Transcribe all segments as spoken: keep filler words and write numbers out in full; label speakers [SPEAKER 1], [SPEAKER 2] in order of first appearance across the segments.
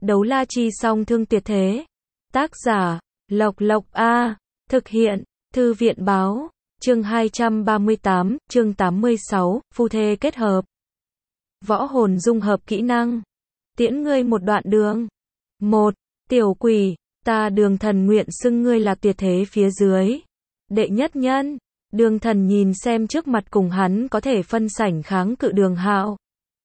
[SPEAKER 1] Đấu la chi song thương tuyệt thế. Tác giả, Lộc Lộc A. Thực hiện, Thư viện báo. Chương hai trăm ba mươi tám, chương tám mươi sáu, phu thê kết hợp. Võ hồn dung hợp kỹ năng. Tiễn ngươi một đoạn đường. Một. Tiểu quỷ, ta Đường Thần nguyện xưng ngươi là tuyệt thế phía dưới. Đệ nhất nhân. Đường Thần nhìn xem trước mặt cùng hắn có thể phân sảnh kháng cự Đường Hạo.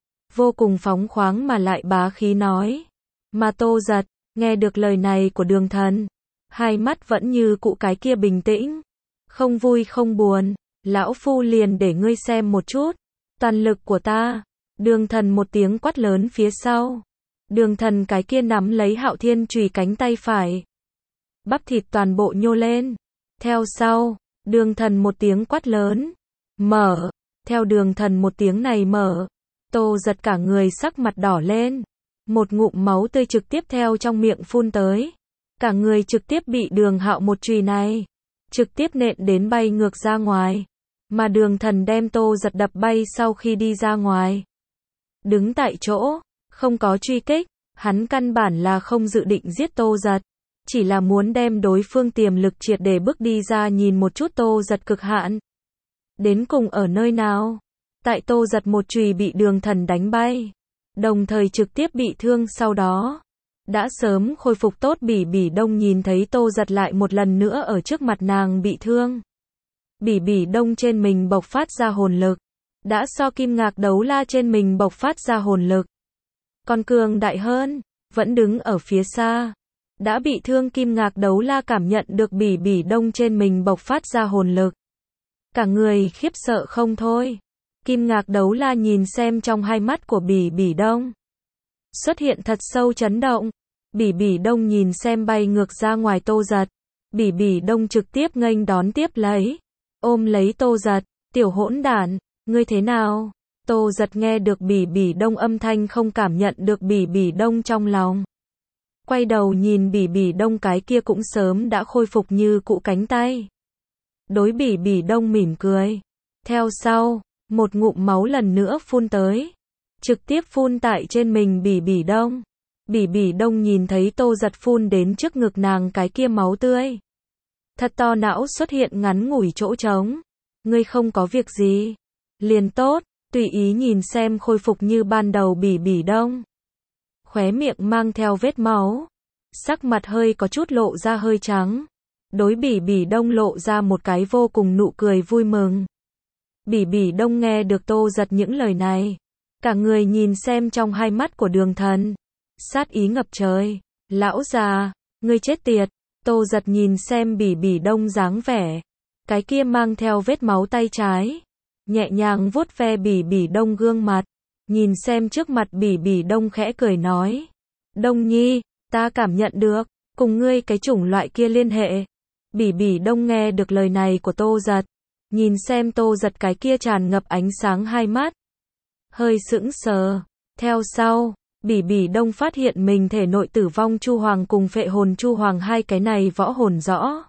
[SPEAKER 1] Vô cùng phóng khoáng mà lại bá khí nói. Mà Tô Giật, nghe được lời này của Đường Thần, hai mắt vẫn như cụ cái kia bình tĩnh. Không vui không buồn, lão phu liền để ngươi xem một chút. Toàn lực của ta. Đường Thần một tiếng quát lớn phía sau. Đường Thần cái kia nắm lấy Hạo Thiên chùy cánh tay phải. Bắp thịt toàn bộ nhô lên. Theo sau, Đường Thần một tiếng quát lớn. Mở. Theo Đường Thần một tiếng này mở. Tô Giật cả người sắc mặt đỏ lên. Một ngụm máu tươi trực tiếp theo trong miệng phun tới. Cả người trực tiếp bị Đường Hạo một chùy này trực tiếp nện đến bay ngược ra ngoài. Mà Đường Thần đem Tô Giật đập bay sau khi đi ra ngoài. Đứng tại chỗ, không có truy kích, hắn căn bản là không dự định giết Tô Giật. Chỉ là muốn đem đối phương tiềm lực triệt để bước đi ra nhìn một chút Tô Giật cực hạn. Đến cùng ở nơi nào? Tại Tô Giật một chùy bị Đường Thần đánh bay. Đồng thời trực tiếp bị thương sau đó. Đã sớm khôi phục tốt Bỉ Bỉ Đông nhìn thấy Tô Giật lại một lần nữa ở trước mặt nàng bị thương. Bỉ Bỉ Đông trên mình bộc phát ra hồn lực. Đã so Kim Ngạc Đấu La trên mình bộc phát ra hồn lực. Còn cường đại hơn, vẫn đứng ở phía xa. Đã bị thương Kim Ngạc Đấu La cảm nhận được Bỉ Bỉ Đông trên mình bộc phát ra hồn lực. Cả người khiếp sợ không thôi. Kim Ngạc Đấu La nhìn xem trong hai mắt của Bỉ Bỉ Đông. Xuất hiện thật sâu chấn động. Bỉ Bỉ Đông nhìn xem bay ngược ra ngoài Tô Giật. Bỉ Bỉ Đông trực tiếp nghênh đón tiếp lấy. Ôm lấy Tô Giật. Tiểu hỗn đản, ngươi thế nào? Tô Giật nghe được Bỉ Bỉ Đông âm thanh không cảm nhận được Bỉ Bỉ Đông trong lòng. Quay đầu nhìn Bỉ Bỉ Đông cái kia cũng sớm đã khôi phục như cũ cánh tay. Đối Bỉ Bỉ Đông mỉm cười. Theo sau, một ngụm máu lần nữa phun tới. Trực tiếp phun tại trên mình Bỉ Bỉ Đông. Bỉ Bỉ Đông nhìn thấy Tô Giật phun đến trước ngực nàng cái kia máu tươi. Thật to não xuất hiện ngắn ngủi chỗ trống. Ngươi không có việc gì. Liền tốt, tùy ý nhìn xem khôi phục như ban đầu Bỉ Bỉ Đông. Khóe miệng mang theo vết máu. Sắc mặt hơi có chút lộ ra hơi trắng. Đối Bỉ Bỉ Đông lộ ra một cái vô cùng nụ cười vui mừng. Bỉ Bỉ Đông nghe được Tô Giật những lời này. Cả người nhìn xem trong hai mắt của Đường Thần. Sát ý ngập trời. Lão già, ngươi chết tiệt. Tô Giật nhìn xem Bỉ Bỉ Đông dáng vẻ. Cái kia mang theo vết máu tay trái. Nhẹ nhàng vuốt ve Bỉ Bỉ Đông gương mặt. Nhìn xem trước mặt Bỉ Bỉ Đông khẽ cười nói. Đông nhi, ta cảm nhận được, cùng ngươi cái chủng loại kia liên hệ. Bỉ Bỉ Đông nghe được lời này của Tô Giật. Nhìn xem Tô Giật cái kia tràn ngập ánh sáng hai mắt. Hơi sững sờ. Theo sau, Bỉ Bỉ Đông phát hiện mình thể nội tử vong Chu Hoàng cùng phệ hồn Chu Hoàng hai cái này võ hồn rõ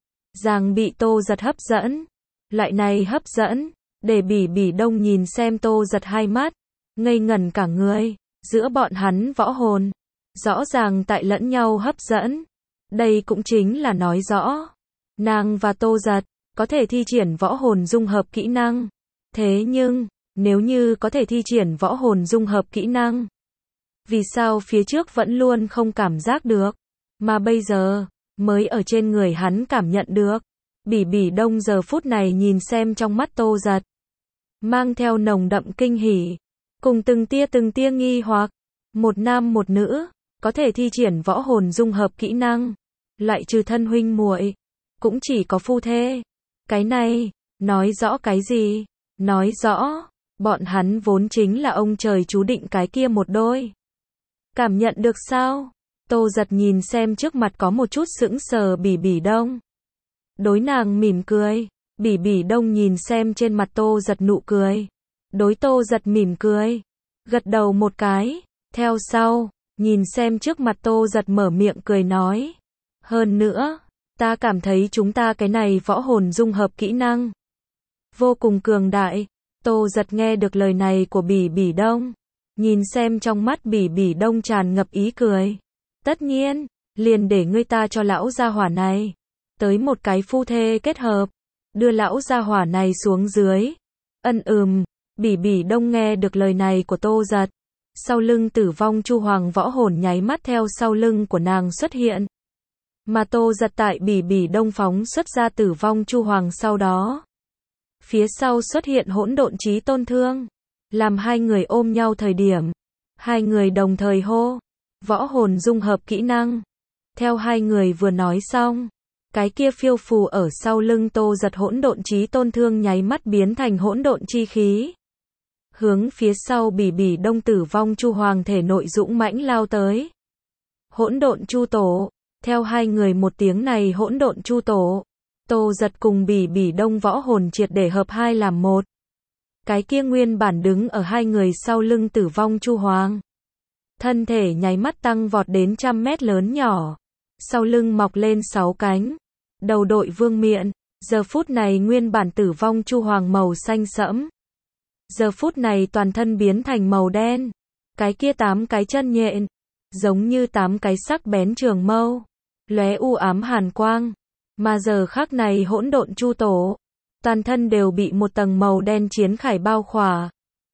[SPEAKER 1] ràng bị Tô Giật hấp dẫn. Loại này hấp dẫn, để Bỉ Bỉ Đông nhìn xem Tô Giật hai mắt, ngây ngẩn cả người. Giữa bọn hắn võ hồn, rõ ràng tại lẫn nhau hấp dẫn. Đây cũng chính là nói rõ, nàng và Tô Giật có thể thi triển võ hồn dung hợp kỹ năng. Thế nhưng, nếu như có thể thi triển võ hồn dung hợp kỹ năng, vì sao phía trước vẫn luôn không cảm giác được, mà bây giờ, mới ở trên người hắn cảm nhận được. Bỉ Bỉ Đông giờ phút này nhìn xem trong mắt Tô Giật. Mang theo nồng đậm kinh hỉ. Cùng từng tia từng tia nghi hoặc. Một nam một nữ, có thể thi triển võ hồn dung hợp kỹ năng. Lại trừ thân huynh muội, cũng chỉ có phu thê. Cái này, nói rõ cái gì? Nói rõ, bọn hắn vốn chính là ông trời chú định cái kia một đôi. Cảm nhận được sao? Tô Giật nhìn xem trước mặt có một chút sững sờ Bỉ Bỉ Đông. Đối nàng mỉm cười. Bỉ Bỉ Đông nhìn xem trên mặt Tô Giật nụ cười. Đối Tô Giật mỉm cười. Gật đầu một cái. Theo sau, nhìn xem trước mặt Tô Giật mở miệng cười nói. Hơn nữa, ta cảm thấy chúng ta cái này võ hồn dung hợp kỹ năng vô cùng cường đại. Tô Giật nghe được lời này của Bỉ Bỉ Đông. nhìn xem trong mắt Bỉ Bỉ Đông tràn ngập ý cười. Tất nhiên, liền để ngươi ta cho lão gia hỏa này tới một cái phu thê kết hợp, đưa lão gia hỏa này xuống dưới. Ân ừm, Bỉ Bỉ Đông nghe được lời này của Tô Giật, sau lưng Tử Vong Chu Hoàng võ hồn nháy mắt theo sau lưng của nàng xuất hiện. Mà Tô Giật tại Bỉ Bỉ Đông phóng xuất ra Tử Vong Chu Hoàng sau đó, phía sau xuất hiện hỗn độn chí tôn thương, làm hai người ôm nhau thời điểm, hai người đồng thời hô, võ hồn dung hợp kỹ năng. Theo hai người vừa nói xong, cái kia phiêu phù ở sau lưng Tô Giật hỗn độn chí tôn thương nháy mắt biến thành hỗn độn chi khí, hướng phía sau Bỉ Bỉ Đông Tử Vong Chu Hoàng thể nội dũng mãnh lao tới. Hỗn độn chu tổ, theo hai người một tiếng này hỗn độn chu tổ, Tô Giật cùng Bỉ Bỉ Đông võ hồn triệt để hợp hai làm một. Cái kia nguyên bản đứng ở hai người sau lưng Tử Vong Chu Hoàng, thân thể nháy mắt tăng vọt đến trăm mét lớn nhỏ, sau lưng mọc lên sáu cánh, đầu đội vương miện, giờ phút này nguyên bản Tử Vong Chu Hoàng màu xanh sẫm, giờ phút này toàn thân biến thành màu đen, cái kia tám cái chân nhện, giống như tám cái sắc bén trường mâu, lóe u ám hàn quang, mà giờ khắc này hỗn độn chu tổ, toàn thân đều bị một tầng màu đen chiến khải bao khỏa.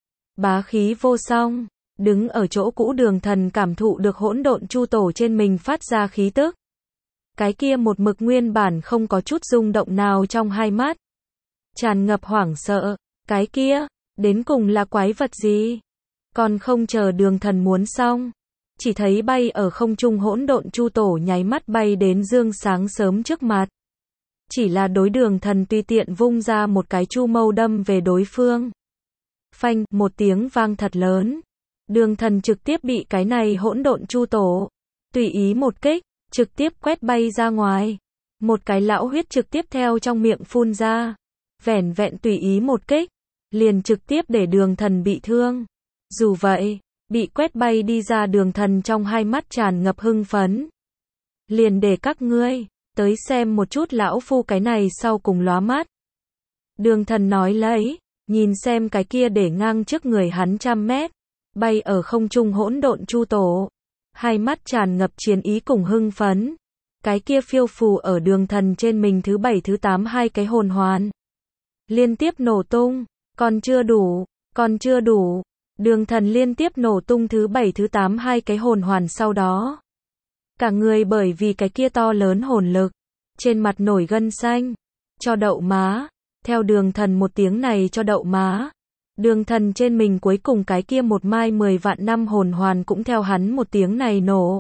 [SPEAKER 1] Bá khí vô song, đứng ở chỗ cũ Đường Thần cảm thụ được hỗn độn chu tổ trên mình phát ra khí tức. Cái kia một mực nguyên bản không có chút rung động nào trong hai mắt, tràn ngập hoảng sợ, cái kia, đến cùng là quái vật gì? Còn không chờ Đường Thần muốn xong, chỉ thấy bay ở không trung hỗn độn chu tổ nháy mắt bay đến Dương sáng sớm trước mặt. Chỉ là đối Đường Thần tùy tiện vung ra một cái chu mâu đâm về đối phương. Phanh, một tiếng vang thật lớn. Đường Thần trực tiếp bị cái này hỗn độn chu tổ, tùy ý một kích, trực tiếp quét bay ra ngoài. Một cái lão huyết trực tiếp theo trong miệng phun ra. Vẻn vẹn tùy ý một kích, liền trực tiếp để Đường Thần bị thương. Dù vậy, bị quét bay đi ra Đường Thần trong hai mắt tràn ngập hưng phấn. Liền để các ngươi tới xem một chút lão phu cái này sau cùng lóa mắt. Đường Thần nói lấy, nhìn xem cái kia để ngang trước người hắn trăm mét, bay ở không trung hỗn độn chu tổ, hai mắt tràn ngập chiến ý cùng hưng phấn. Cái kia phiêu phù ở Đường Thần trên mình thứ bảy thứ tám hai cái hồn hoàn, liên tiếp nổ tung, còn chưa đủ, còn chưa đủ. Đường Thần liên tiếp nổ tung thứ bảy thứ tám hai cái hồn hoàn sau đó, cả người bởi vì cái kia to lớn hồn lực, trên mặt nổi gân xanh, cho đậu má. Theo Đường Thần một tiếng này cho đậu má, Đường Thần trên mình cuối cùng cái kia một mai mười vạn năm hồn hoàn cũng theo hắn một tiếng này nổ,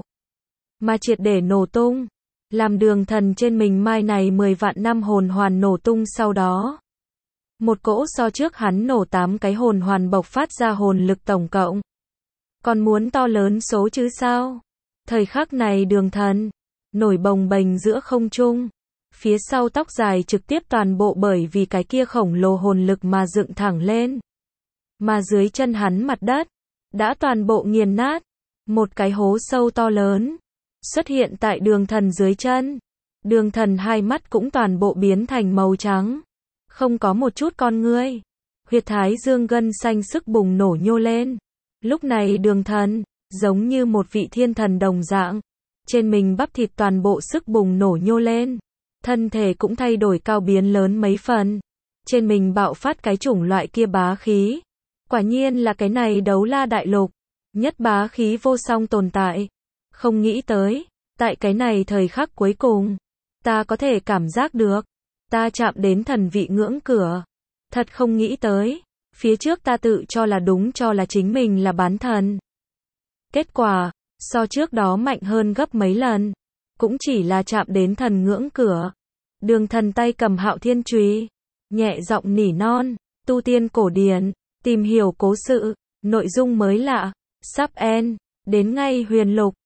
[SPEAKER 1] mà triệt để nổ tung, làm Đường Thần trên mình mai này mười vạn năm hồn hoàn nổ tung sau đó. Một cỗ so trước hắn nổ tám cái hồn hoàn bộc phát ra hồn lực tổng cộng. Còn muốn to lớn số chứ sao? Thời khắc này Đường Thần nổi bồng bềnh giữa không trung, phía sau tóc dài trực tiếp toàn bộ bởi vì cái kia khổng lồ hồn lực mà dựng thẳng lên. Mà dưới chân hắn mặt đất đã toàn bộ nghiền nát, một cái hố sâu to lớn xuất hiện tại Đường Thần dưới chân. Đường Thần hai mắt cũng toàn bộ biến thành màu trắng, không có một chút con ngươi. Huyệt thái dương gân xanh sức bùng nổ nhô lên. Lúc này Đường Thần giống như một vị thiên thần đồng dạng, trên mình bắp thịt toàn bộ sức bùng nổ nhô lên, thân thể cũng thay đổi cao biến lớn mấy phần, trên mình bạo phát cái chủng loại kia bá khí. Quả nhiên là cái này Đấu La Đại Lục nhất bá khí vô song tồn tại. Không nghĩ tới, tại cái này thời khắc cuối cùng, ta có thể cảm giác được, ta chạm đến thần vị ngưỡng cửa. Thật không nghĩ tới, phía trước ta tự cho là đúng cho là chính mình là bán thần. Kết quả, so trước đó mạnh hơn gấp mấy lần, cũng chỉ là chạm đến thần ngưỡng cửa. Đường Thần tay cầm Hạo Thiên Chùy, nhẹ giọng nỉ non, tu tiên cổ điển, tìm hiểu cố sự, nội dung mới lạ, sắp end, đến ngay huyền lục.